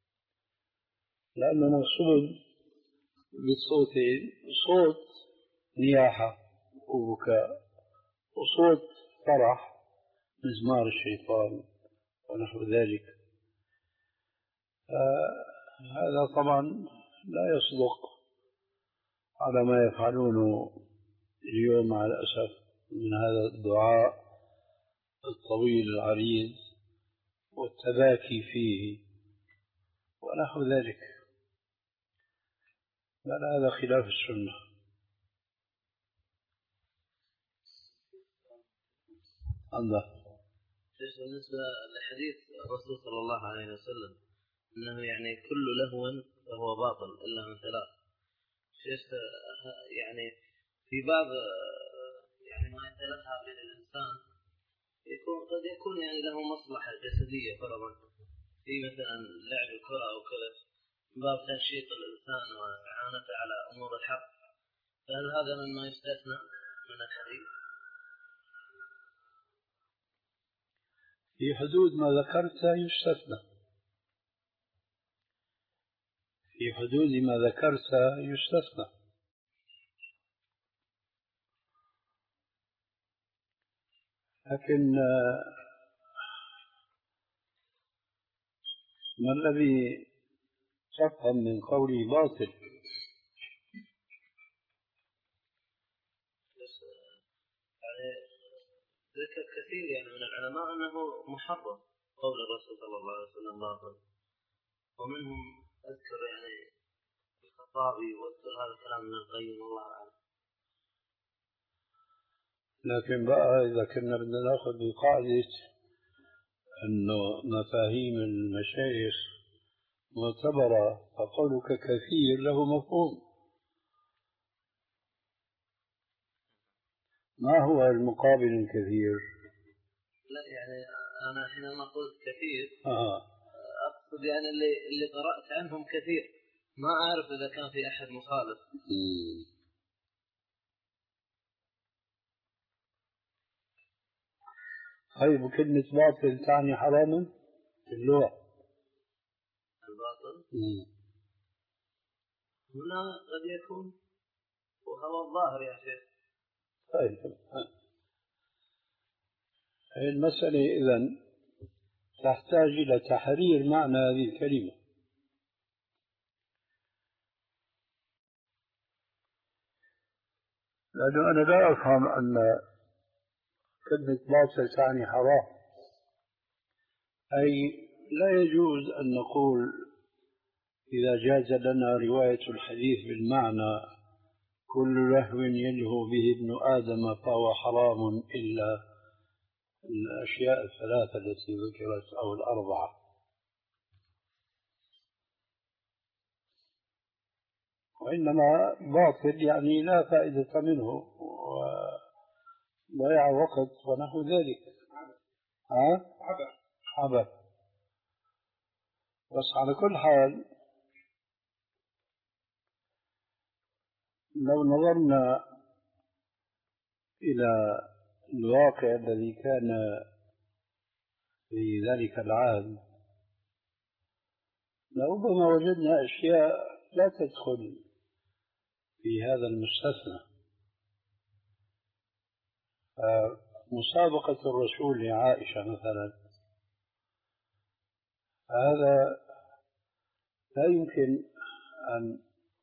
لأنه مقصود بالصوتين صوت نياحة وبكاء وصوت فرح مزمار الشيطان ونحو ذلك. هذا طبعا لا يصدق على ما يفعلونه اليوم مع الأسف من هذا الدعاء الطويل العريض والتباكي فيه ونحو ذلك، بل هذا خلاف السنة. الله. بالنسبة لحديث الرسول صلى الله عليه وسلم أنه يعني كل لهو فهو باطل إلا من ثلاث، يعني في بعض يعني ما يتلهى من الإنسان يكون قد يكون يعني له مصلحة جسدية فرضا في مثلا لعب الكرة أو كذا من باب تنشيط الإنسان وإعانته على أمور الحق، فهل هذا مما يستثنى من الحديث؟ في حدود ما ذكرت يستثنى، في حدود ما ذكرت يستثنى، لكن ما الذي تفهم من قولي باطل؟ ذكر كثير يعني من العلماء أنه محرم قول الرسول صلى الله عليه وسلم باطل، ومنهم أذكر يعني الخطابي واذكر هذا الكلام من القيم والله أعلم. لكن بقى إذا كنا بدنا ناخذ بقاعدة أنه مفاهيم المشايخ معتبرة فقولك كثير له مفهوم، ما هو المقابل الكثير؟ لا يعني أنا حينما قلت كثير آه. أقصد يعني اللي اللي قرأت عنهم كثير، ما أعرف إذا كان في أحد مخالف. طيب كلمة باطل تعني حراما؟ في اللغة. الباطل مم. هنا قد يكون وهو الظاهر يا شيخ. طيب المسألة إذن تحتاج إلى تحرير معنى هذه الكلمة. لأنه أنا لا أفهم أن كلمة باطل تعني حرام، أي لا يجوز أن نقول إذا جاز لنا رواية الحديث بالمعنى كل لهو يلهو به ابن آدم فهو حرام إلا الأشياء الثلاثة التي ذكرت أو الأربعة. وإنما باطل يعني لا فائدة منه وضيع وقت ونحو ذلك. ها؟ عبث. بس على كل حال لو نظرنا إلى الواقع الذي كان في ذلك العام لربما وجدنا أشياء لا تدخل في هذا المستثنى. مسابقة الرسول لعائشة مثلا، هذا لا يمكن أن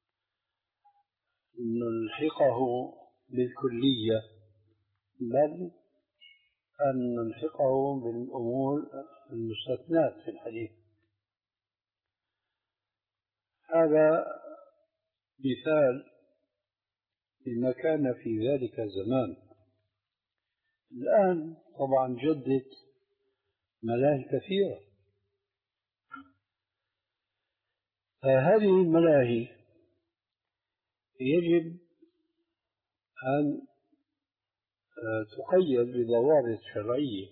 نلحقه بالكلية، بل أن نلحقه بالأمور المستثنات في الحديث. هذا مثال لما كان في ذلك الزمان. الآن طبعا جدت ملاهي كثيرة، فهذه الملاهي يجب أن تقيد بضوابط شرعية،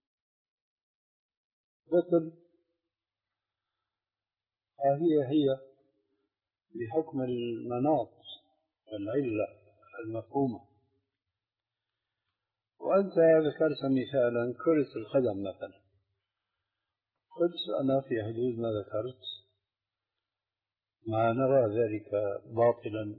مثل هي هي بحكم المناط والعلة المفهومة. وأنت ذكرت مثالا كرة القدم مثلا، قلت أنا في حدود ما ذكرت ما نرى ذلك باطلا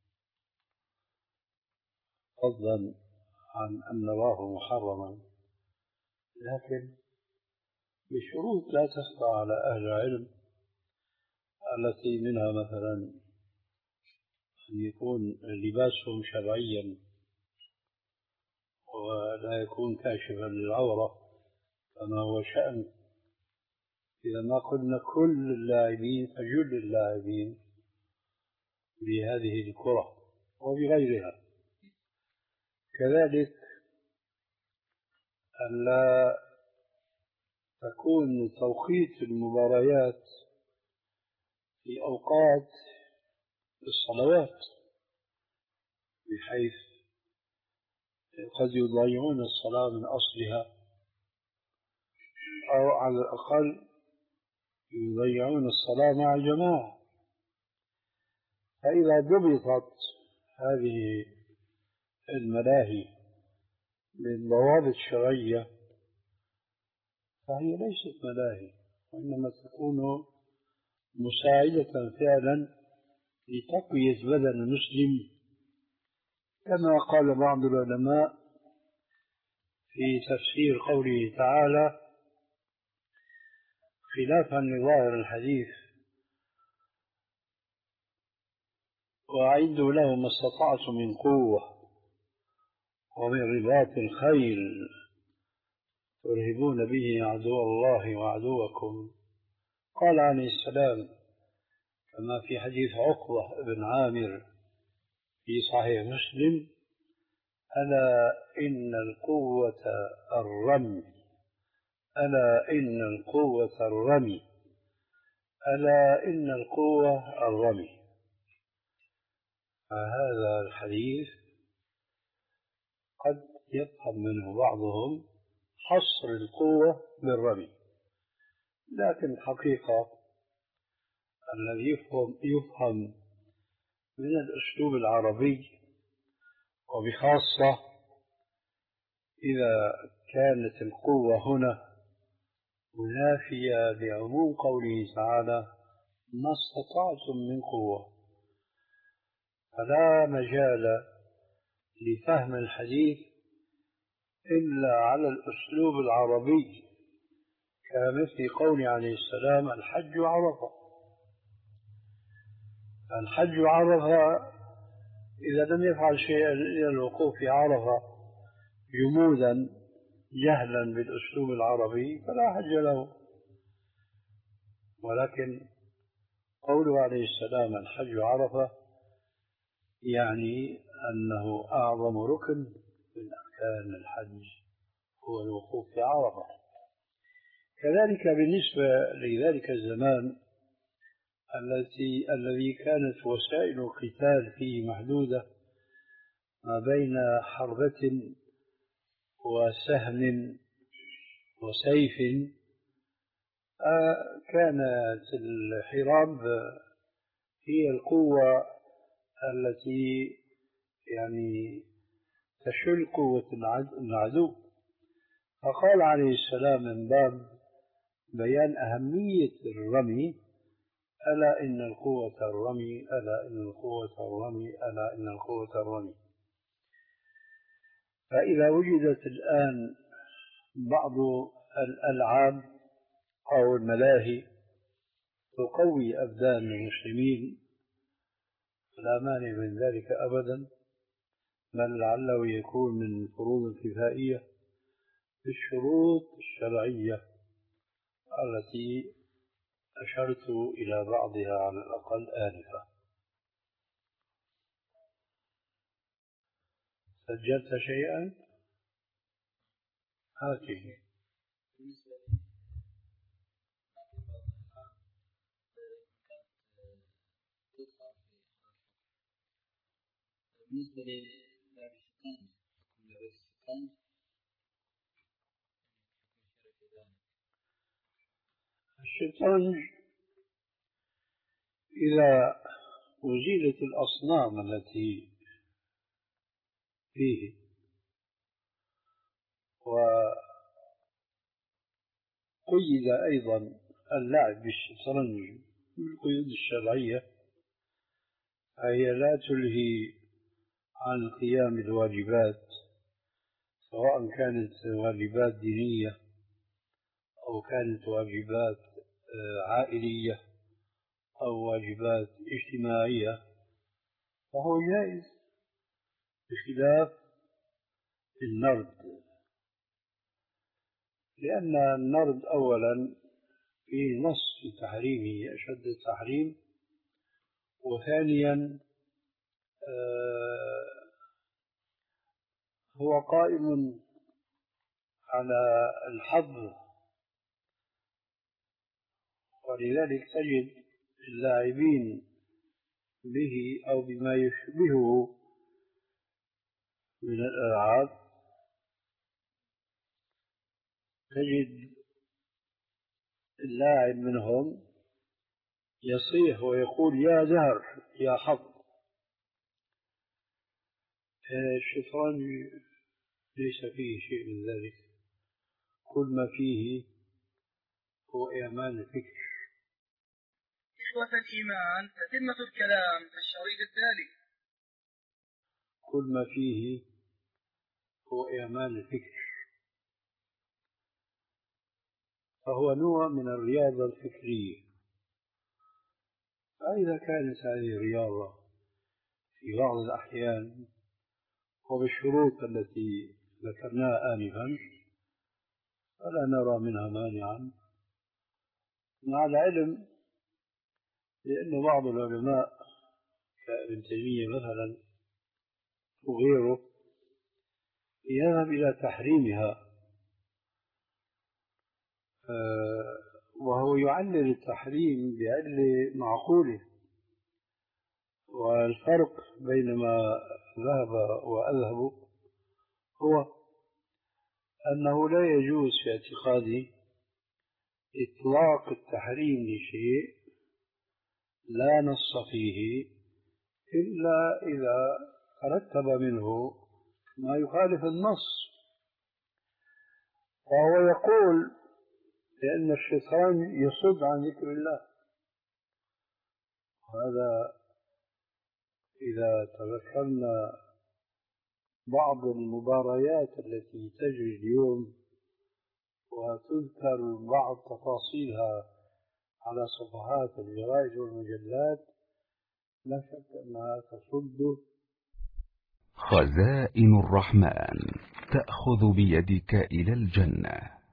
فضلا عن أن نراه محرما، لكن بشروط لا تخفى على أهل العلم، التي منها مثلا أن يكون لباسهم شرعيا ولا يكون كاشفا للعورة كما هو شأن، إذا ما قلنا كل اللاعبين فجل اللاعبين بهذه الكرة وبغيرها. كذلك أن لا تكون توقيت المباريات في أوقات الصلوات، بحيث قد يضيعون الصلاة من أصلها، أو على الأقل يضيعون الصلاة مع الجماعة. فإذا ضبطت هذه الملاهي بالضوابط الشرعية فهي ليست ملاهي، وإنما تكون مساعدة فعلا لتقوية بدن المسلم، كما قال بعض العلماء في تفسير قوله تعالى خلافا لظاهر الحديث: وأعدوا لهم ما استطعتم من قوة ومن رباط الخيل ترهبون به عدو الله وعدوكم. قال عليه السلام كما في حديث عقبة بن عامر في صحيح مسلم: ألا إن القوة الرمي، ألا إن القوة الرمي، ألا إن القوة الرمي. فهذا الحديث قد يفهم منه بعضهم حصر القوة بالرمي، لكن الحقيقة الذي يفهم, يفهم من الأسلوب العربي، وبخاصة إذا كانت القوة هنا منافية لعموم قوله تعالى ما استطعتم من قوة، فلا مجال لفهم الحديث إلا على الأسلوب العربي، كمثل قول عليه السلام الحج عرفة. الحج عرفة إذا لم يفعل شيئا إلى الوقوف في عرفة جمودا جهلا بالأسلوب العربي فلا حج له، ولكن قوله عليه السلام الحج عرفة يعني أنه أعظم ركن من أركان الحج هو الوقوف في عرفة. كذلك بالنسبة لذلك الزمان التي الذي كانت وسائل القتال فيه محدودة ما بين حربة وسهم وسيف، كانت الحراب هي القوة التي يعني تشل قوة العدو. فقال عليه السلام من باب بيان أهمية الرمي ألا إن القوة الرمي ألا إن القوة الرمي ألا إن القوة الرمي. فإذا وجدت الآن بعض الألعاب أو الملاهي تقوي أبدان المسلمين لا مانع من ذلك أبدا، بل لعله يكون من الفروض الكفائية بالشروط الشرعية التي أشرت إلى بعضها على الأقل آنفا. سجلت شيئا؟ هاته. بالنسبة للعب الشطرنج، لعب الشطرنج الشطرنج إذا أزيلت الأصنام التي فيه وقيد أيضا اللعب بالشطرنج بالقيود الشرعية، فهي لا تلهي عن القيام بالواجبات، سواء كانت واجبات دينية أو كانت واجبات عائلية أو واجبات اجتماعية، فهو جائز بخلاف النرد، لأن النرد أولا فيه نص في تحريمه أشد التحريم، وثانيا هو قائم على الحظ، ولذلك تجد اللاعبين به أو بما يشبهه من الألعاب تجد اللاعب منهم يصيح ويقول يا زهر يا حظ. الشطرنج ليس فيه شيء من ذلك، كل ما فيه هو إعمال الفكر. إخوة الإيمان، تتمة الكلام في الشريط التالي. كل ما فيه هو إعمال الفكر، فهو نوع من الرياضة الفكرية. فإذا كانت هذه الرياضة في بعض الأحيان وبالشروط التي ذكرناها آنفا فلا نرى منها مانعا، مع العلم لأن بعض العلماء كابن تيمية مثلا وغيره يذهب إلى تحريمها، وهو يعلل التحريم بعلة معقولة. والفرق بين ما ذهب وأذهب هو أنه لا يجوز في اعتقادي إطلاق التحريم لشيء لا نص فيه إلا إذا ترتب منه ما يخالف النص. فهو يقول لأن الشيطان يصد عن ذكر الله. هذا إذا تذكرنا بعض المباريات التي تجري اليوم وتذكر بعض تفاصيلها على صفحات الجرائد والمجلات لا شك أنها تصد. خزائن الرحمن تأخذ بيدك إلى الجنة.